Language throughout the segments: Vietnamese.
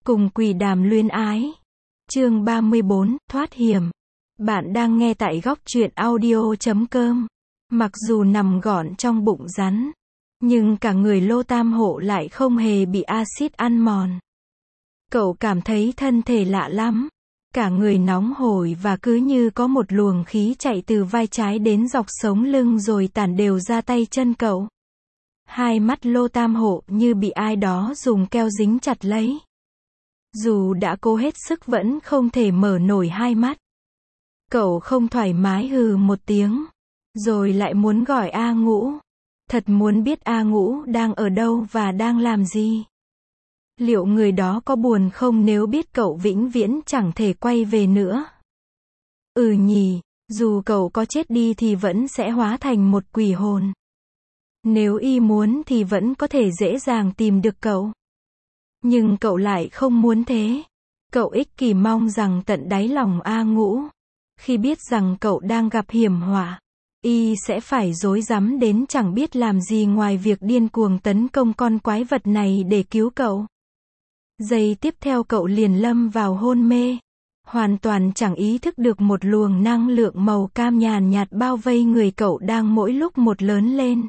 Cùng quỷ đàm luyến ái. Chương 34, thoát hiểm. Bạn đang nghe tại góc truyện audio.com. Mặc dù nằm gọn trong bụng rắn, nhưng cả người Lô Tam Hộ lại không hề bị axit ăn mòn. Cậu cảm thấy thân thể lạ lắm. Cả người nóng hổi và cứ như có một luồng khí chạy từ vai trái đến dọc sống lưng rồi tản đều ra tay chân cậu. Hai mắt Lô Tam Hộ như bị ai đó dùng keo dính chặt lấy. Dù đã cố hết sức vẫn không thể mở nổi hai mắt. Cậu không thoải mái hừ một tiếng, rồi lại muốn gọi A Ngũ. Thật muốn biết A Ngũ đang ở đâu và đang làm gì. Liệu người đó có buồn không nếu biết cậu vĩnh viễn chẳng thể quay về nữa? Ừ nhỉ, dù cậu có chết đi thì vẫn sẽ hóa thành một quỷ hồn. Nếu y muốn thì vẫn có thể dễ dàng tìm được cậu. Nhưng cậu lại không muốn thế. Cậu ích kỷ mong rằng tận đáy lòng A Ngũ, khi biết rằng cậu đang gặp hiểm họa, y sẽ phải rối rắm đến chẳng biết làm gì ngoài việc điên cuồng tấn công con quái vật này để cứu cậu. Giây tiếp theo cậu liền lâm vào hôn mê, hoàn toàn chẳng ý thức được một luồng năng lượng màu cam nhàn nhạt bao vây người cậu đang mỗi lúc một lớn lên.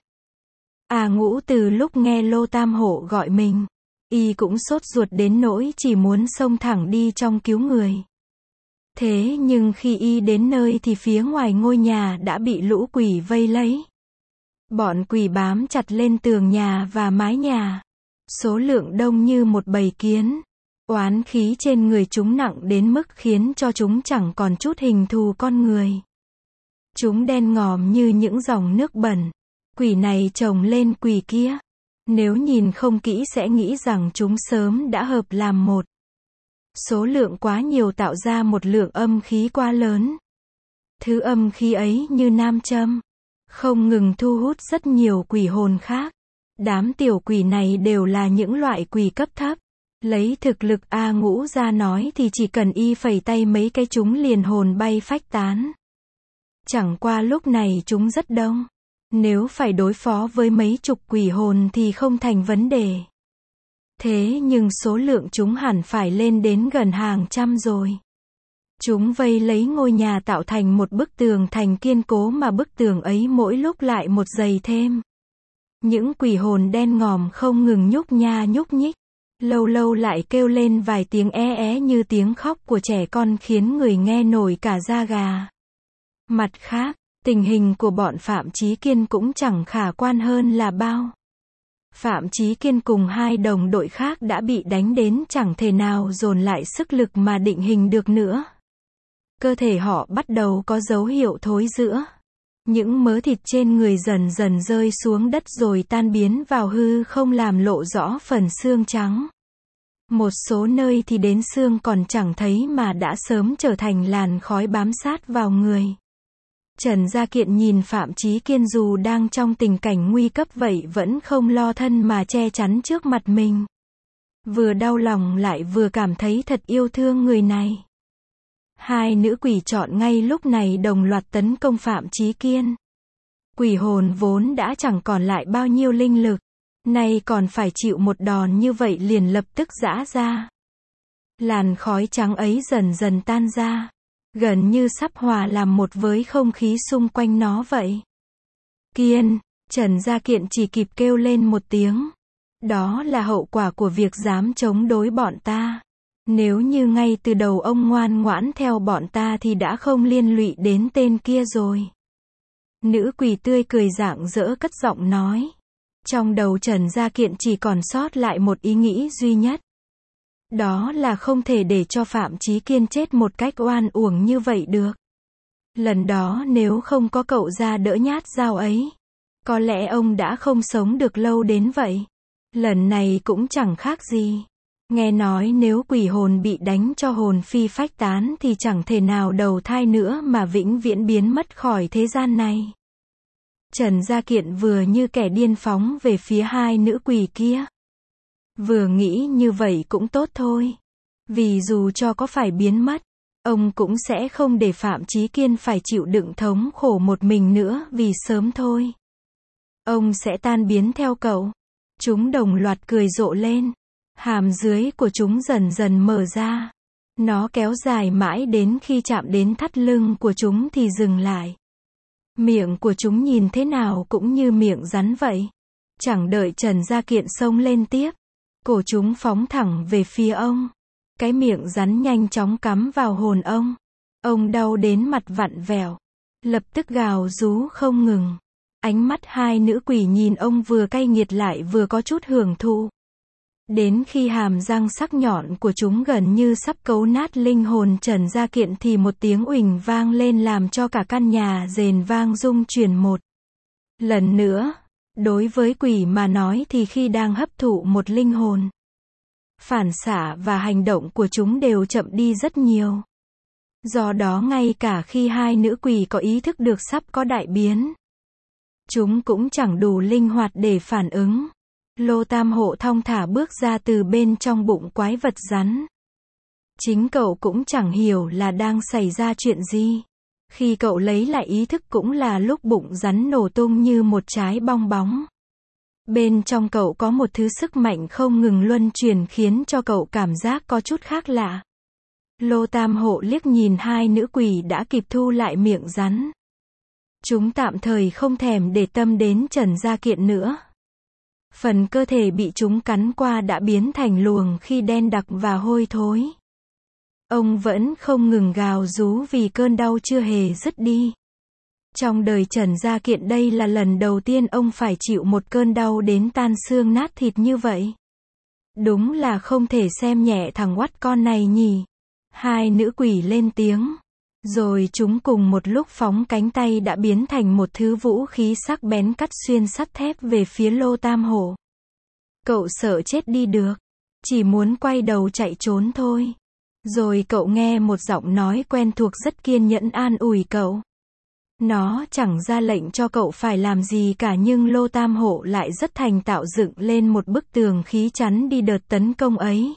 A Ngũ từ lúc nghe Lô Tam Hộ gọi mình, y cũng sốt ruột đến nỗi chỉ muốn xông thẳng đi trong cứu người. Thế nhưng khi y đến nơi thì phía ngoài ngôi nhà đã bị lũ quỷ vây lấy. Bọn quỷ bám chặt lên tường nhà và mái nhà. Số lượng đông như một bầy kiến. Oán khí trên người chúng nặng đến mức khiến cho chúng chẳng còn chút hình thù con người. Chúng đen ngòm như những dòng nước bẩn. Quỷ này chồng lên quỷ kia. Nếu nhìn không kỹ sẽ nghĩ rằng chúng sớm đã hợp làm một. Số lượng quá nhiều tạo ra một lượng âm khí quá lớn. Thứ âm khí ấy như nam châm, không ngừng thu hút rất nhiều quỷ hồn khác. Đám tiểu quỷ này đều là những loại quỷ cấp thấp. Lấy thực lực A Ngũ ra nói thì chỉ cần y phẩy tay mấy cái chúng liền hồn bay phách tán. Chẳng qua lúc này chúng rất đông. Nếu phải đối phó với mấy chục quỷ hồn thì không thành vấn đề. Thế nhưng số lượng chúng hẳn phải lên đến gần hàng trăm rồi. Chúng vây lấy ngôi nhà tạo thành một bức tường thành kiên cố mà bức tường ấy mỗi lúc lại một dày thêm. Những quỷ hồn đen ngòm không ngừng nhúc nha nhúc nhích. Lâu lâu lại kêu lên vài tiếng é như tiếng khóc của trẻ con khiến người nghe nổi cả da gà. Mặt khác, tình hình của bọn Phạm Chí Kiên cũng chẳng khả quan hơn là bao. Phạm Chí Kiên cùng hai đồng đội khác đã bị đánh đến chẳng thể nào dồn lại sức lực mà định hình được nữa. Cơ thể họ bắt đầu có dấu hiệu thối rữa. Những mớ thịt trên người dần dần rơi xuống đất rồi tan biến vào hư không làm lộ rõ phần xương trắng. Một số nơi thì đến xương còn chẳng thấy mà đã sớm trở thành làn khói bám sát vào người. Trần Gia Kiện nhìn Phạm Chí Kiên dù đang trong tình cảnh nguy cấp vậy vẫn không lo thân mà che chắn trước mặt mình. Vừa đau lòng lại vừa cảm thấy thật yêu thương người này. Hai nữ quỷ chọn ngay lúc này đồng loạt tấn công Phạm Chí Kiên. Quỷ hồn vốn đã chẳng còn lại bao nhiêu linh lực, nay còn phải chịu một đòn như vậy liền lập tức giã ra. Làn khói trắng ấy dần dần tan ra, gần như sắp hòa làm một với không khí xung quanh nó vậy. Kiên, Trần Gia Kiện chỉ kịp kêu lên một tiếng. Đó là hậu quả của việc dám chống đối bọn ta. Nếu như ngay từ đầu ông ngoan ngoãn theo bọn ta thì đã không liên lụy đến tên kia rồi. Nữ quỷ tươi cười rạng rỡ cất giọng nói. Trong đầu Trần Gia Kiện chỉ còn sót lại một ý nghĩ duy nhất. Đó là không thể để cho Phạm Chí Kiên chết một cách oan uổng như vậy được. Lần đó nếu không có cậu ra đỡ nhát dao ấy, có lẽ ông đã không sống được lâu đến vậy. Lần này cũng chẳng khác gì. Nghe nói nếu quỷ hồn bị đánh cho hồn phi phách tán thì chẳng thể nào đầu thai nữa mà vĩnh viễn biến mất khỏi thế gian này. Trần Gia Kiện vừa như kẻ điên phóng về phía hai nữ quỷ kia. Vừa nghĩ như vậy cũng tốt thôi. Vì dù cho có phải biến mất, ông cũng sẽ không để Phạm Chí Kiên phải chịu đựng thống khổ một mình nữa vì sớm thôi. Ông sẽ tan biến theo cậu. Chúng đồng loạt cười rộ lên. Hàm dưới của chúng dần dần mở ra. Nó kéo dài mãi đến khi chạm đến thắt lưng của chúng thì dừng lại. Miệng của chúng nhìn thế nào cũng như miệng rắn vậy. Chẳng đợi Trần Gia Kiện xông lên tiếp, cổ chúng phóng thẳng về phía ông. Cái miệng rắn nhanh chóng cắm vào hồn ông. Ông đau đến mặt vặn vẹo, lập tức gào rú không ngừng. Ánh mắt hai nữ quỷ nhìn ông vừa cay nghiệt lại vừa có chút hưởng thụ. Đến khi hàm răng sắc nhọn của chúng gần như sắp cấu nát linh hồn Trần Gia Kiện thì một tiếng uỳnh vang lên làm cho cả căn nhà rền vang rung chuyển một lần nữa. Đối với quỷ mà nói thì khi đang hấp thụ một linh hồn, phản xạ và hành động của chúng đều chậm đi rất nhiều. Do đó ngay cả khi hai nữ quỷ có ý thức được sắp có đại biến, chúng cũng chẳng đủ linh hoạt để phản ứng. Lô Tam Hộ thong thả bước ra từ bên trong bụng quái vật rắn. Chính cậu cũng chẳng hiểu là đang xảy ra chuyện gì. Khi cậu lấy lại ý thức cũng là lúc bụng rắn nổ tung như một trái bong bóng. Bên trong cậu có một thứ sức mạnh không ngừng luân chuyển khiến cho cậu cảm giác có chút khác lạ. Lô Tam Hộ liếc nhìn hai nữ quỷ đã kịp thu lại miệng rắn. Chúng tạm thời không thèm để tâm đến Trần Gia Kiện nữa. Phần cơ thể bị chúng cắn qua đã biến thành luồng khí đen đặc và hôi thối. Ông vẫn không ngừng gào rú vì cơn đau chưa hề dứt đi. Trong đời Trần Gia Kiện đây là lần đầu tiên ông phải chịu một cơn đau đến tan xương nát thịt như vậy. Đúng là không thể xem nhẹ thằng oắt con này nhỉ. Hai nữ quỷ lên tiếng. Rồi chúng cùng một lúc phóng cánh tay đã biến thành một thứ vũ khí sắc bén cắt xuyên sắt thép về phía Lô Tam Hộ. Cậu sợ chết đi được. Chỉ muốn quay đầu chạy trốn thôi. Rồi cậu nghe một giọng nói quen thuộc rất kiên nhẫn an ủi cậu. Nó chẳng ra lệnh cho cậu phải làm gì cả nhưng Lô Tam Hộ lại rất thành thạo dựng lên một bức tường khí chắn đi đợt tấn công ấy.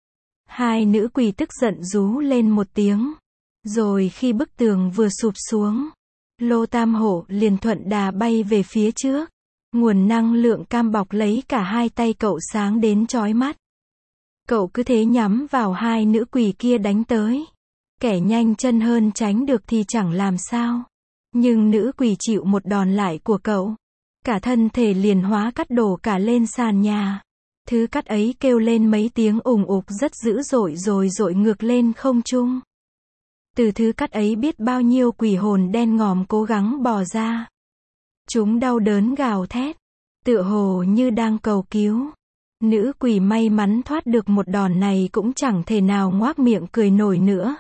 Hai nữ quỷ tức giận rú lên một tiếng. Rồi khi bức tường vừa sụp xuống, Lô Tam Hộ liền thuận đà bay về phía trước. Nguồn năng lượng cam bọc lấy cả hai tay cậu sáng đến chói mắt. Cậu cứ thế nhắm vào hai nữ quỷ kia đánh tới. Kẻ nhanh chân hơn tránh được thì chẳng làm sao. Nhưng nữ quỷ chịu một đòn lại của cậu. Cả thân thể liền hóa cắt đổ cả lên sàn nhà. Thứ cắt ấy kêu lên mấy tiếng ùng ục rất dữ dội rồi dội ngược lên không trung. Từ thứ cắt ấy biết bao nhiêu quỷ hồn đen ngòm cố gắng bò ra. Chúng đau đớn gào thét, tựa hồ như đang cầu cứu. Nữ quỷ may mắn thoát được một đòn này cũng chẳng thể nào ngoác miệng cười nổi nữa.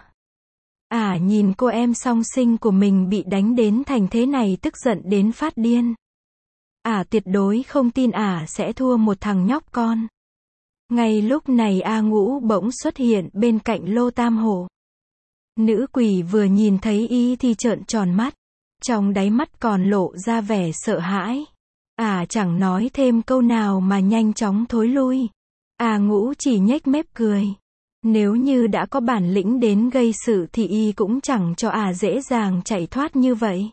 Nhìn cô em song sinh của mình bị đánh đến thành thế này tức giận đến phát điên. Tuyệt đối không tin sẽ thua một thằng nhóc con. Ngay lúc này A Ngũ bỗng xuất hiện bên cạnh Lô Tam Hộ. Nữ quỷ vừa nhìn thấy y thì trợn tròn mắt. Trong đáy mắt còn lộ ra vẻ sợ hãi. Chẳng nói thêm câu nào mà nhanh chóng thối lui. A Ngũ chỉ nhếch mép cười. Nếu như đã có bản lĩnh đến gây sự thì y cũng chẳng cho dễ dàng chạy thoát như vậy.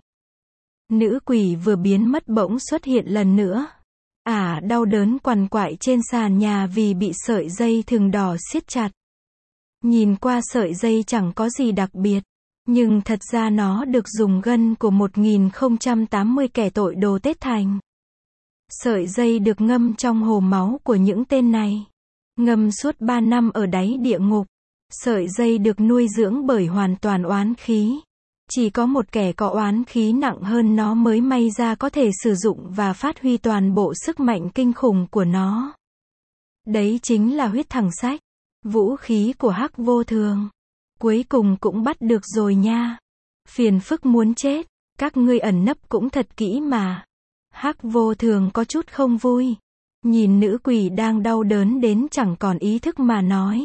Nữ quỷ vừa biến mất bỗng xuất hiện lần nữa. Đau đớn quằn quại trên sàn nhà vì bị sợi dây thừng đỏ siết chặt. Nhìn qua sợi dây chẳng có gì đặc biệt. Nhưng thật ra nó được dùng gân của 1080 kẻ tội đồ tết thành. Sợi dây được ngâm trong hồ máu của những tên này. Ngâm suốt 3 năm ở đáy địa ngục. Sợi dây được nuôi dưỡng bởi hoàn toàn oán khí. Chỉ có một kẻ có oán khí nặng hơn nó mới may ra có thể sử dụng và phát huy toàn bộ sức mạnh kinh khủng của nó. Đấy chính là huyết thần sách. Vũ khí của Hắc Vô Thường. Cuối cùng cũng bắt được rồi nha. Phiền phức muốn chết. Các ngươi ẩn nấp cũng thật kỹ mà. Hắc Vô Thường có chút không vui. Nhìn nữ quỷ đang đau đớn đến chẳng còn ý thức mà nói.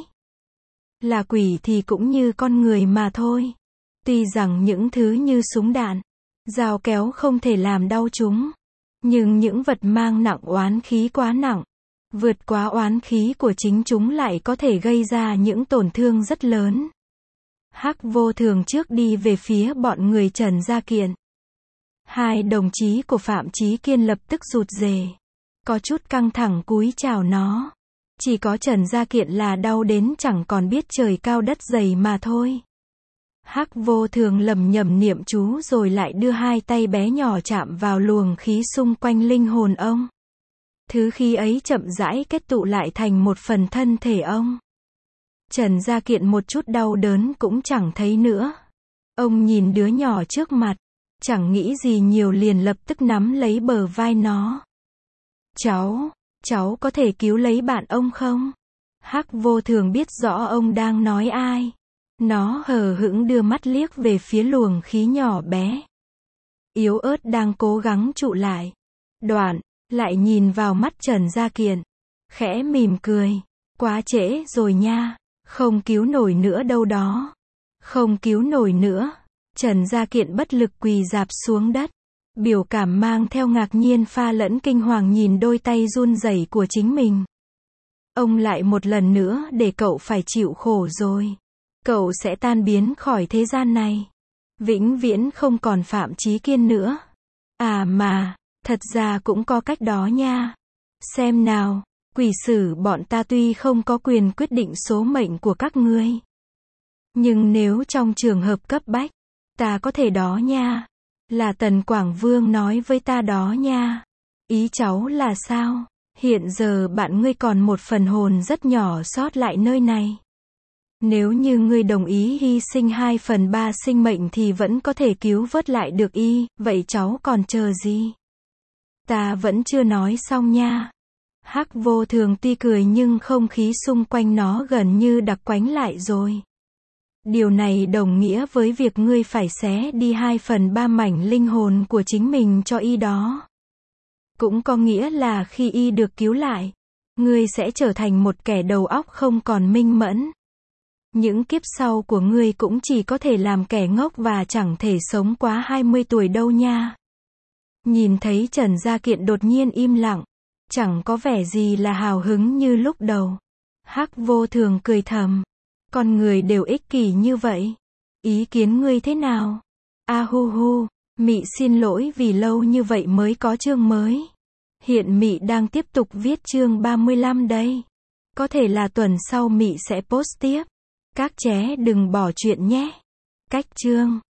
Là quỷ thì cũng như con người mà thôi. Tuy rằng những thứ như súng đạn, dao kéo không thể làm đau chúng. Nhưng những vật mang nặng oán khí quá nặng, vượt quá oán khí của chính chúng lại có thể gây ra những tổn thương rất lớn. Hắc Vô Thường trước đi về phía bọn người Trần Gia Kiện. Hai đồng chí của Phạm Chí Kiên lập tức rụt rè. Có chút căng thẳng cúi chào nó. Chỉ có Trần Gia Kiện là đau đến chẳng còn biết trời cao đất dày mà thôi. Hắc Vô Thường lẩm nhẩm niệm chú rồi lại đưa hai tay bé nhỏ chạm vào luồng khí xung quanh linh hồn ông. Thứ khí ấy chậm rãi kết tụ lại thành một phần thân thể ông. Trần Gia Kiện một chút đau đớn cũng chẳng thấy nữa. Ông nhìn đứa nhỏ trước mặt, chẳng nghĩ gì nhiều liền lập tức nắm lấy bờ vai nó. Cháu có thể cứu lấy bạn ông không? Hắc Vô Thường biết rõ ông đang nói ai. Nó hờ hững đưa mắt liếc về phía luồng khí nhỏ bé, yếu ớt đang cố gắng trụ lại. Đoạn, lại nhìn vào mắt Trần Gia Kiện, khẽ mỉm cười. Quá trễ rồi nha, không cứu nổi nữa đâu đó. Không cứu nổi nữa. Trần Gia Kiện bất lực quỳ rạp xuống đất. Biểu cảm mang theo ngạc nhiên pha lẫn kinh hoàng nhìn đôi tay run rẩy của chính mình. Ông lại một lần nữa để cậu phải chịu khổ rồi. Cậu sẽ tan biến khỏi thế gian này. Vĩnh viễn không còn Phạm Chí Kiên nữa. À mà, thật ra cũng có cách đó nha. Xem nào, quỷ sử bọn ta tuy không có quyền quyết định số mệnh của các ngươi. Nhưng nếu trong trường hợp cấp bách, ta có thể đó nha. Là Tần Quảng Vương nói với ta đó nha. Ý cháu là sao? Hiện giờ bạn ngươi còn một phần hồn rất nhỏ sót lại nơi này. Nếu như ngươi đồng ý hy sinh 2/3 sinh mệnh thì vẫn có thể cứu vớt lại được y, vậy cháu còn chờ gì? Ta vẫn chưa nói xong nha. Hắc Vô Thường tuy cười nhưng không khí xung quanh nó gần như đặc quánh lại rồi. Điều này đồng nghĩa với việc ngươi phải xé đi 2/3 mảnh linh hồn của chính mình cho y đó. Cũng có nghĩa là khi y được cứu lại, ngươi sẽ trở thành một kẻ đầu óc không còn minh mẫn. Những kiếp sau của ngươi cũng chỉ có thể làm kẻ ngốc và chẳng thể sống quá 20 tuổi đâu nha. Nhìn thấy Trần Gia Kiện đột nhiên im lặng, chẳng có vẻ gì là hào hứng như lúc đầu. Hắc Vô Thường cười thầm. Con người đều ích kỷ như vậy. Ý kiến ngươi thế nào? A hu hu, Mị xin lỗi vì lâu như vậy mới có chương mới. Hiện Mị đang tiếp tục viết chương 35 đây. Có thể là tuần sau Mị sẽ post tiếp. Các ché đừng bỏ chuyện nhé. Cách chương